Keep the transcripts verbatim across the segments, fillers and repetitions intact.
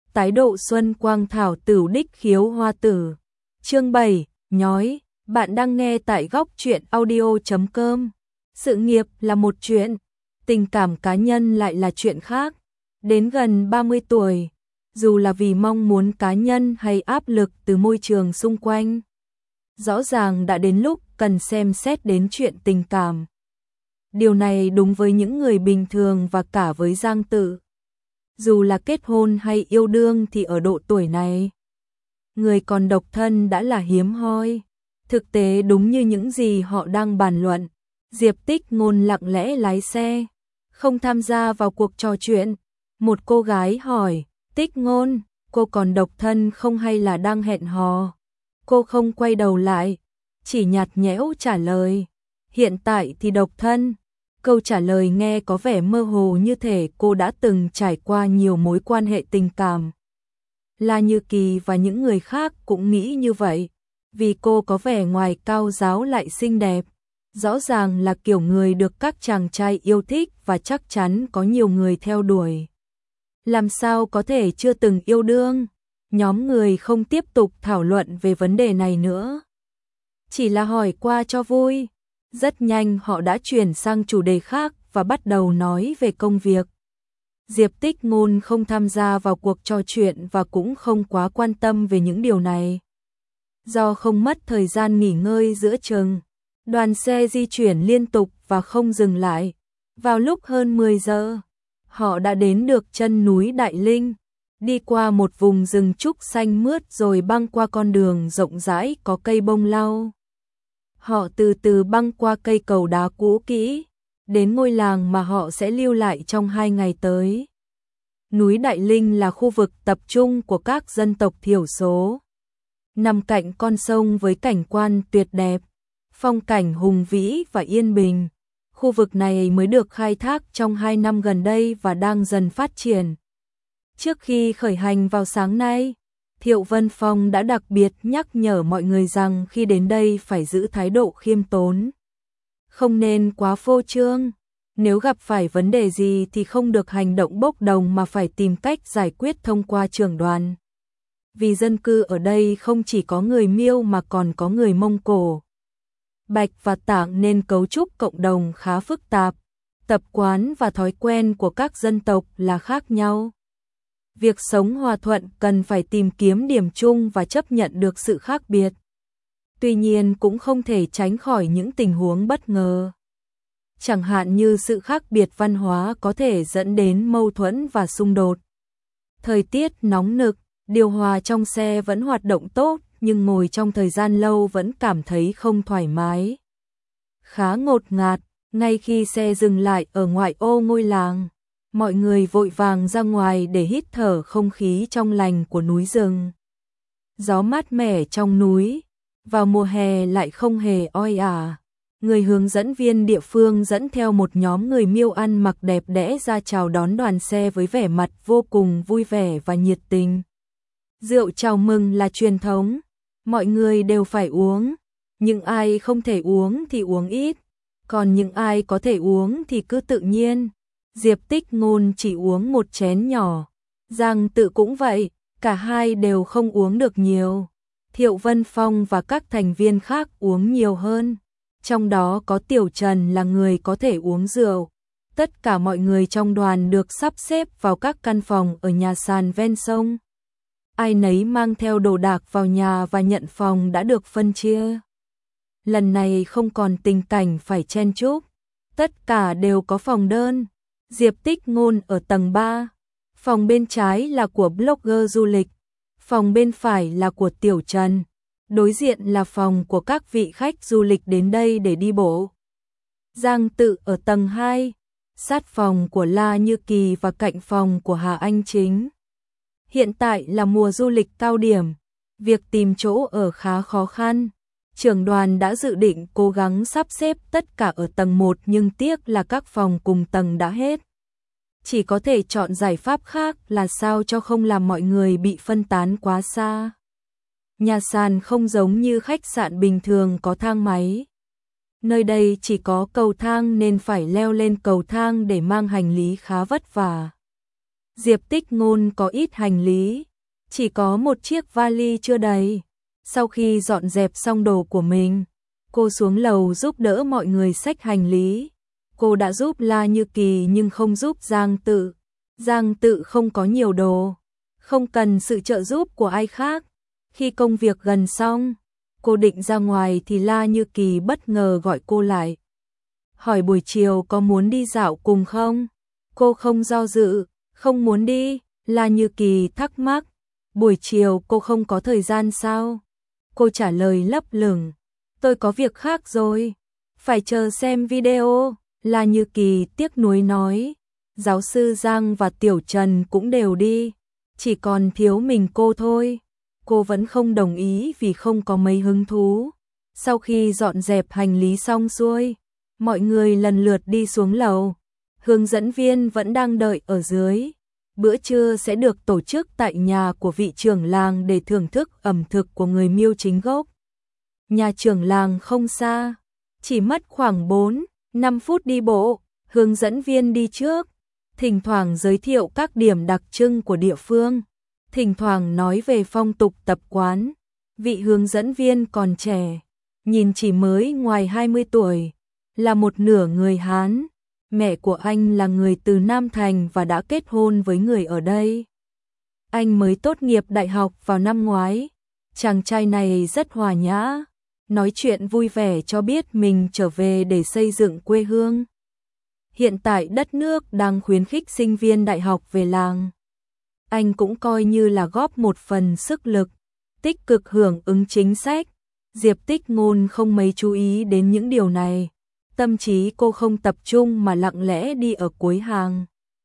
tái độ xuân quang thảo tửu đích khiếu hoa tử. Chương bảy, nhói, bạn đang nghe tại góc truyện audio chấm com. Sự nghiệp là một chuyện, tình cảm cá nhân lại là chuyện khác. Đến gần ba mươi tuổi, dù là vì mong muốn cá nhân hay áp lực từ môi trường xung quanh, rõ ràng đã đến lúc cần xem xét đến chuyện tình cảm. Điều này đúng với những người bình thường và cả với Giang Tự. Dù là kết hôn hay yêu đương thì ở độ tuổi này, người còn độc thân đã là hiếm hoi. Thực tế đúng như những gì họ đang bàn luận, Diệp Tích Ngôn lặng lẽ lái xe, không tham gia vào cuộc trò chuyện. Một cô gái hỏi, Tích Ngôn, cô còn độc thân không hay là đang hẹn hò? Cô không quay đầu lại, chỉ nhạt nhẽo trả lời, hiện tại thì độc thân. Câu trả lời nghe có vẻ mơ hồ như thể cô đã từng trải qua nhiều mối quan hệ tình cảm. La Như Kỳ và những người khác cũng nghĩ như vậy, vì cô có vẻ ngoài cao giáo lại xinh đẹp, rõ ràng là kiểu người được các chàng trai yêu thích và chắc chắn có nhiều người theo đuổi. Làm sao có thể chưa từng yêu đương? Nhóm người không tiếp tục thảo luận về vấn đề này nữa, chỉ là hỏi qua cho vui. Rất nhanh họ đã chuyển sang chủ đề khác và bắt đầu nói về công việc. Diệp Tích Ngôn không tham gia vào cuộc trò chuyện và cũng không quá quan tâm về những điều này. Do không mất thời gian nghỉ ngơi giữa chừng, đoàn xe di chuyển liên tục và không dừng lại. Vào lúc hơn mười giờ, họ đã đến được chân núi Đại Linh, đi qua một vùng rừng trúc xanh mướt rồi băng qua con đường rộng rãi có cây bông lau. Họ từ từ băng qua cây cầu đá cũ kỹ, đến ngôi làng mà họ sẽ lưu lại trong hai ngày tới. Núi Đại Linh là khu vực tập trung của các dân tộc thiểu số, nằm cạnh con sông với cảnh quan tuyệt đẹp, phong cảnh hùng vĩ và yên bình. Khu vực này mới được khai thác trong hai năm gần đây và đang dần phát triển. Trước khi khởi hành vào sáng nay, Thiệu Vân Phong đã đặc biệt nhắc nhở mọi người rằng khi đến đây phải giữ thái độ khiêm tốn, không nên quá phô trương. Nếu gặp phải vấn đề gì thì không được hành động bốc đồng mà phải tìm cách giải quyết thông qua trưởng đoàn. Vì dân cư ở đây không chỉ có người Miêu mà còn có người Mông Cổ, Bạch và Tạng nên cấu trúc cộng đồng khá phức tạp, tập quán và thói quen của các dân tộc là khác nhau. Việc sống hòa thuận cần phải tìm kiếm điểm chung và chấp nhận được sự khác biệt. Tuy nhiên cũng không thể tránh khỏi những tình huống bất ngờ. Chẳng hạn như sự khác biệt văn hóa có thể dẫn đến mâu thuẫn và xung đột. Thời tiết nóng nực, điều hòa trong xe vẫn hoạt động tốt nhưng ngồi trong thời gian lâu vẫn cảm thấy không thoải mái. Khá ngột ngạt, ngay khi xe dừng lại ở ngoại ô ngôi làng, mọi người vội vàng ra ngoài để hít thở không khí trong lành của núi rừng. Gió mát mẻ trong núi, vào mùa hè lại không hề oi ả. Người hướng dẫn viên địa phương dẫn theo một nhóm người Miêu ăn mặc đẹp đẽ ra chào đón đoàn xe với vẻ mặt vô cùng vui vẻ và nhiệt tình. Rượu chào mừng là truyền thống, mọi người đều phải uống. Những ai không thể uống thì uống ít, còn những ai có thể uống thì cứ tự nhiên. Diệp Tích Ngôn chỉ uống một chén nhỏ, Giang Tự cũng vậy, cả hai đều không uống được nhiều. Thiệu Vân Phong và các thành viên khác uống nhiều hơn, trong đó có Tiểu Trần là người có thể uống rượu. Tất cả mọi người trong đoàn được sắp xếp vào các căn phòng ở nhà sàn ven sông. Ai nấy mang theo đồ đạc vào nhà và nhận phòng đã được phân chia. Lần này không còn tình cảnh phải chen chúc, tất cả đều có phòng đơn. Diệp Tích Ngôn ở tầng ba, phòng bên trái là của blogger du lịch, phòng bên phải là của Tiểu Trần, đối diện là phòng của các vị khách du lịch đến đây để đi bộ. Giang Tự ở tầng hai, sát phòng của La Như Kỳ và cạnh phòng của Hà Anh Chính. Hiện tại là mùa du lịch cao điểm, việc tìm chỗ ở khá khó khăn. Trưởng đoàn đã dự định cố gắng sắp xếp tất cả ở tầng một nhưng tiếc là các phòng cùng tầng đã hết. Chỉ có thể chọn giải pháp khác là sao cho không làm mọi người bị phân tán quá xa. Nhà sàn không giống như khách sạn bình thường có thang máy. Nơi đây chỉ có cầu thang nên phải leo lên cầu thang để mang hành lý khá vất vả. Diệp Tích Ngôn có ít hành lý, chỉ có một chiếc vali chưa đầy. Sau khi dọn dẹp xong đồ của mình, cô xuống lầu giúp đỡ mọi người xách hành lý. Cô đã giúp La Như Kỳ nhưng không giúp Giang Tự. Giang Tự không có nhiều đồ, không cần sự trợ giúp của ai khác. Khi công việc gần xong, cô định ra ngoài thì La Như Kỳ bất ngờ gọi cô lại. Hỏi buổi chiều có muốn đi dạo cùng không? Cô không do dự, không muốn đi. La Như Kỳ thắc mắc, buổi chiều cô không có thời gian sao? Cô trả lời lấp lửng, tôi có việc khác rồi, phải chờ xem video. La Như Kỳ tiếc nuối nói, giáo sư Giang và Tiểu Trần cũng đều đi, chỉ còn thiếu mình cô thôi. Cô vẫn không đồng ý vì không có mấy hứng thú. Sau khi dọn dẹp hành lý xong xuôi, mọi người lần lượt đi xuống lầu. Hướng dẫn viên vẫn đang đợi ở dưới. Bữa trưa sẽ được tổ chức tại nhà của vị trưởng làng để thưởng thức ẩm thực của người Miêu chính gốc. Nhà trưởng làng không xa, chỉ mất khoảng bốn năm phút đi bộ. Hướng dẫn viên đi trước, thỉnh thoảng giới thiệu các điểm đặc trưng của địa phương, thỉnh thoảng nói về phong tục tập quán. Vị hướng dẫn viên còn trẻ, nhìn chỉ mới ngoài hai mươi tuổi, là một nửa người Hán. Mẹ của anh là người từ Nam Thành và đã kết hôn với người ở đây. Anh mới tốt nghiệp đại học vào năm ngoái. Chàng trai này rất hòa nhã, nói chuyện vui vẻ cho biết mình trở về để xây dựng quê hương. Hiện tại đất nước đang khuyến khích sinh viên đại học về làng. Anh cũng coi như là góp một phần sức lực, tích cực hưởng ứng chính sách. Diệp Tích Ngôn không mấy chú ý đến những điều này. Tâm trí cô không tập trung mà lặng lẽ đi ở cuối hàng.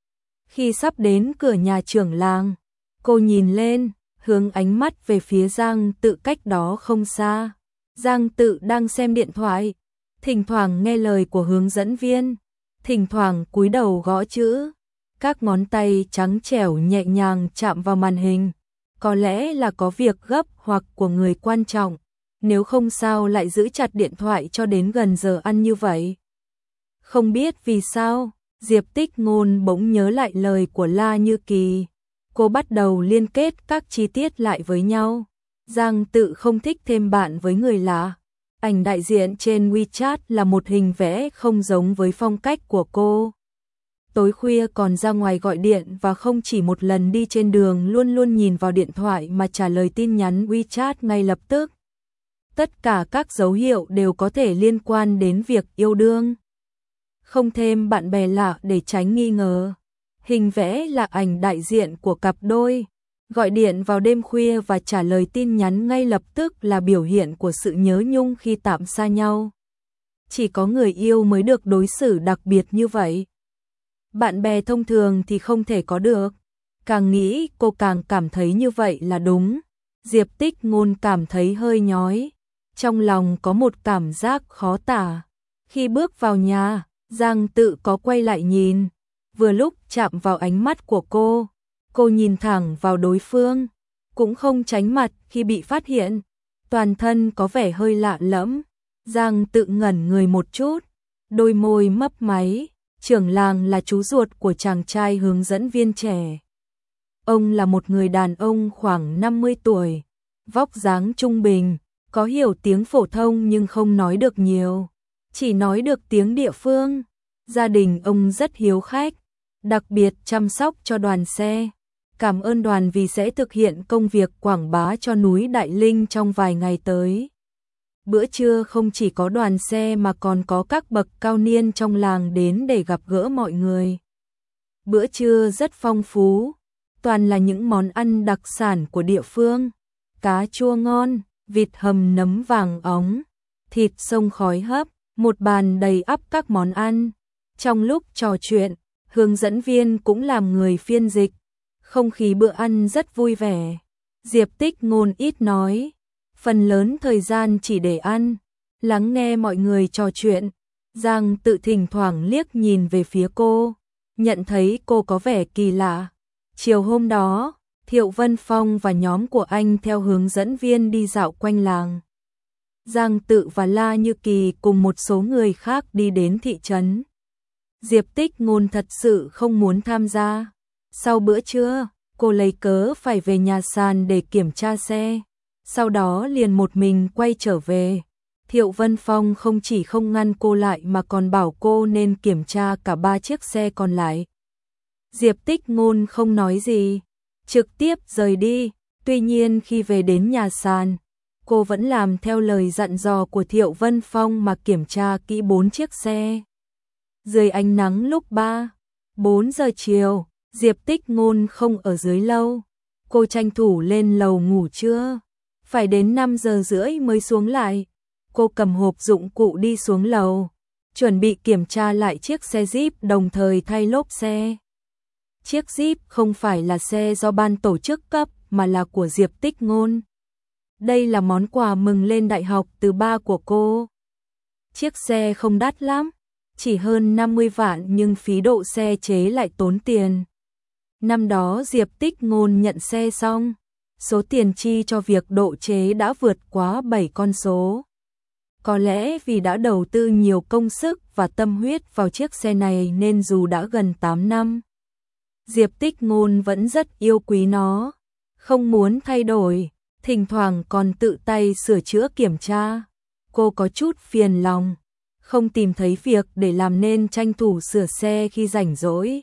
Khi sắp đến cửa nhà trưởng làng, cô nhìn lên, hướng ánh mắt về phía Giang Tự cách đó không xa. Giang Tự đang xem điện thoại, thỉnh thoảng nghe lời của hướng dẫn viên, thỉnh thoảng cúi đầu gõ chữ. Các ngón tay trắng trẻo nhẹ nhàng chạm vào màn hình. Có lẽ là có việc gấp hoặc của người quan trọng. Nếu không sao lại giữ chặt điện thoại cho đến gần giờ ăn như vậy. Không biết vì sao, Diệp Tích Ngôn bỗng nhớ lại lời của La Như Kỳ. Cô bắt đầu liên kết các chi tiết lại với nhau. Giang Tự không thích thêm bạn với người lạ. Ảnh đại diện trên WeChat là một hình vẽ không giống với phong cách của cô. Tối khuya còn ra ngoài gọi điện và không chỉ một lần đi trên đường luôn luôn nhìn vào điện thoại mà trả lời tin nhắn WeChat ngay lập tức. Tất cả các dấu hiệu đều có thể liên quan đến việc yêu đương. Không thêm bạn bè lạ để tránh nghi ngờ. Hình vẽ là ảnh đại diện của cặp đôi. Gọi điện vào đêm khuya và trả lời tin nhắn ngay lập tức là biểu hiện của sự nhớ nhung khi tạm xa nhau. Chỉ có người yêu mới được đối xử đặc biệt như vậy. Bạn bè thông thường thì không thể có được. Càng nghĩ cô càng cảm thấy như vậy là đúng. Diệp Tích Ngôn cảm thấy hơi nhói. Trong lòng có một cảm giác khó tả. Khi bước vào nhà, Giang Tự có quay lại nhìn. Vừa lúc chạm vào ánh mắt của cô. Cô nhìn thẳng vào đối phương. Cũng không tránh mặt khi bị phát hiện. Toàn thân có vẻ hơi lạ lẫm. Giang Tự ngẩn người một chút. Đôi môi mấp máy. Trưởng làng là chú ruột của chàng trai hướng dẫn viên trẻ. Ông là một người đàn ông khoảng năm mươi tuổi. Vóc dáng trung bình. Có hiểu tiếng phổ thông nhưng không nói được nhiều, chỉ nói được tiếng địa phương. Gia đình ông rất hiếu khách, đặc biệt chăm sóc cho đoàn xe. Cảm ơn đoàn vì sẽ thực hiện công việc quảng bá cho núi Đại Linh trong vài ngày tới. Bữa trưa không chỉ có đoàn xe mà còn có các bậc cao niên trong làng đến để gặp gỡ mọi người. Bữa trưa rất phong phú, toàn là những món ăn đặc sản của địa phương. Cá chua ngon, vịt hầm nấm vàng óng, thịt sông khói hấp, một bàn đầy ắp các món ăn. Trong lúc trò chuyện, hướng dẫn viên cũng làm người phiên dịch. Không khí bữa ăn rất vui vẻ. Diệp Tích Ngôn ít nói, phần lớn thời gian chỉ để ăn, lắng nghe mọi người trò chuyện. Giang Tự thỉnh thoảng liếc nhìn về phía cô, nhận thấy cô có vẻ kỳ lạ. Chiều hôm đó, Thiệu Vân Phong và nhóm của anh theo hướng dẫn viên đi dạo quanh làng. Giang Tự và La Như Kỳ cùng một số người khác đi đến thị trấn. Diệp Tích Ngôn thật sự không muốn tham gia. Sau bữa trưa, cô lấy cớ phải về nhà sàn để kiểm tra xe, sau đó liền một mình quay trở về. Thiệu Vân Phong không chỉ không ngăn cô lại mà còn bảo cô nên kiểm tra cả ba chiếc xe còn lại. Diệp Tích Ngôn không nói gì, trực tiếp rời đi. Tuy nhiên khi về đến nhà sàn, cô vẫn làm theo lời dặn dò của Thiệu Vân Phong mà kiểm tra kỹ bốn chiếc xe. Dưới ánh nắng lúc ba, bốn giờ chiều, Diệp Tích Ngôn không ở dưới lâu. Cô tranh thủ lên lầu ngủ trưa, phải đến năm giờ rưỡi mới xuống lại. Cô cầm hộp dụng cụ đi xuống lầu, chuẩn bị kiểm tra lại chiếc xe Jeep đồng thời thay lốp xe. Chiếc Jeep không phải là xe do ban tổ chức cấp mà là của Diệp Tích Ngôn. Đây là món quà mừng lên đại học từ ba của cô. Chiếc xe không đắt lắm, chỉ hơn năm mươi vạn nhưng phí độ xe chế lại tốn tiền. Năm đó Diệp Tích Ngôn nhận xe xong, số tiền chi cho việc độ chế đã vượt quá bảy con số. Có lẽ vì đã đầu tư nhiều công sức và tâm huyết vào chiếc xe này nên dù đã gần tám năm, Diệp Tích Ngôn vẫn rất yêu quý nó, không muốn thay đổi, thỉnh thoảng còn tự tay sửa chữa kiểm tra. Cô có chút phiền lòng, không tìm thấy việc để làm nên tranh thủ sửa xe khi rảnh rỗi.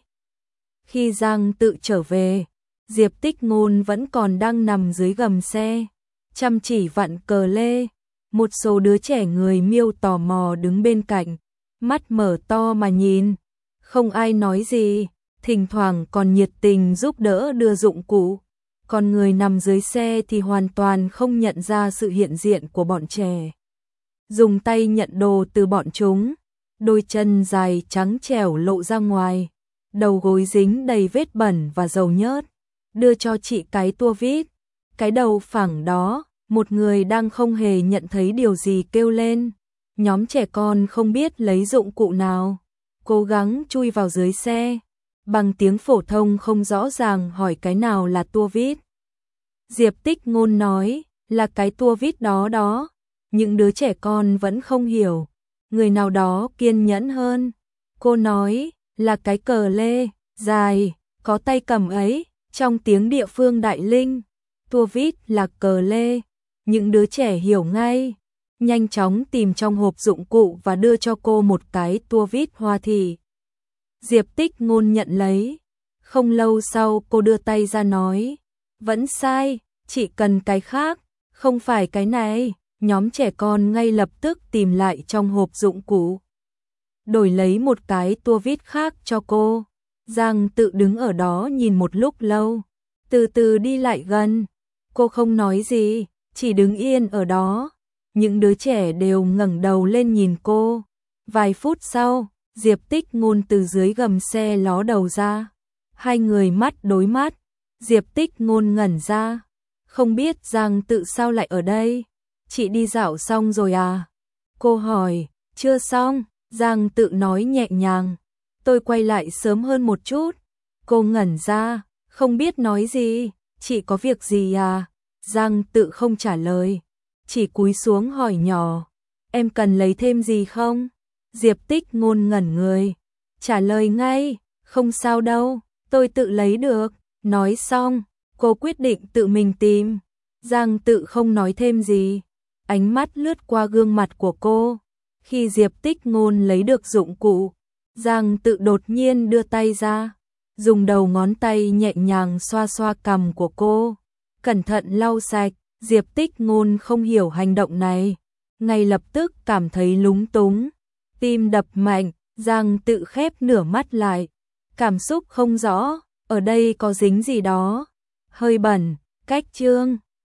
Khi Giang Tự trở về, Diệp Tích Ngôn vẫn còn đang nằm dưới gầm xe, chăm chỉ vặn cờ lê. Một số đứa trẻ người Miêu tò mò đứng bên cạnh, mắt mở to mà nhìn, không ai nói gì, thỉnh thoảng còn nhiệt tình giúp đỡ đưa dụng cụ. Còn người nằm dưới xe thì hoàn toàn không nhận ra sự hiện diện của bọn trẻ. Dùng tay nhận đồ từ bọn chúng, đôi chân dài trắng trẻo lộ ra ngoài, đầu gối dính đầy vết bẩn và dầu nhớt, đưa cho chị cái tua vít. Cái đầu phẳng đó, một người đang không hề nhận thấy điều gì kêu lên. Nhóm trẻ con không biết lấy dụng cụ nào, cố gắng chui vào dưới xe, bằng tiếng phổ thông không rõ ràng hỏi cái nào là tua vít. Diệp Tích Ngôn nói, là cái tua vít đó đó. Những đứa trẻ con vẫn không hiểu. Người nào đó kiên nhẫn hơn. Cô nói, là cái cờ lê, dài, có tay cầm ấy, trong tiếng địa phương Đại Linh. Tua vít là cờ lê. Những đứa trẻ hiểu ngay, nhanh chóng tìm trong hộp dụng cụ và đưa cho cô một cái tua vít hoa thị. Diệp Tích Ngôn nhận lấy. Không lâu sau cô đưa tay ra nói, vẫn sai, chỉ cần cái khác, không phải cái này. Nhóm trẻ con ngay lập tức tìm lại trong hộp dụng cụ, đổi lấy một cái tua vít khác cho cô. Giang Tự đứng ở đó nhìn một lúc lâu, từ từ đi lại gần. Cô không nói gì, chỉ đứng yên ở đó. Những đứa trẻ đều ngẩng đầu lên nhìn cô. Vài phút sau, Diệp Tích Ngôn từ dưới gầm xe ló đầu ra. Hai người mắt đối mắt. Diệp Tích Ngôn ngẩn ra, không biết Giang Tự sao lại ở đây. Chị đi dạo xong rồi à? Cô hỏi. Chưa xong, Giang Tự nói nhẹ nhàng. Tôi quay lại sớm hơn một chút. Cô ngẩn ra, không biết nói gì. Chị có việc gì à? Giang Tự không trả lời, chỉ cúi xuống hỏi nhỏ. Em cần lấy thêm gì không? Diệp Tích Ngôn ngẩn người, trả lời ngay. Không sao đâu, tôi tự lấy được. Nói xong, cô quyết định tự mình tìm. Giang Tự không nói thêm gì. Ánh mắt lướt qua gương mặt của cô. Khi Diệp Tích Ngôn lấy được dụng cụ, Giang Tự đột nhiên đưa tay ra, dùng đầu ngón tay nhẹ nhàng xoa xoa cằm của cô, cẩn thận lau sạch. Diệp Tích Ngôn không hiểu hành động này, ngay lập tức cảm thấy lúng túng, tim đập mạnh. Giang Tự khép nửa mắt lại, cảm xúc không rõ. Ở đây có dính gì đó, hơi bẩn, cách trương.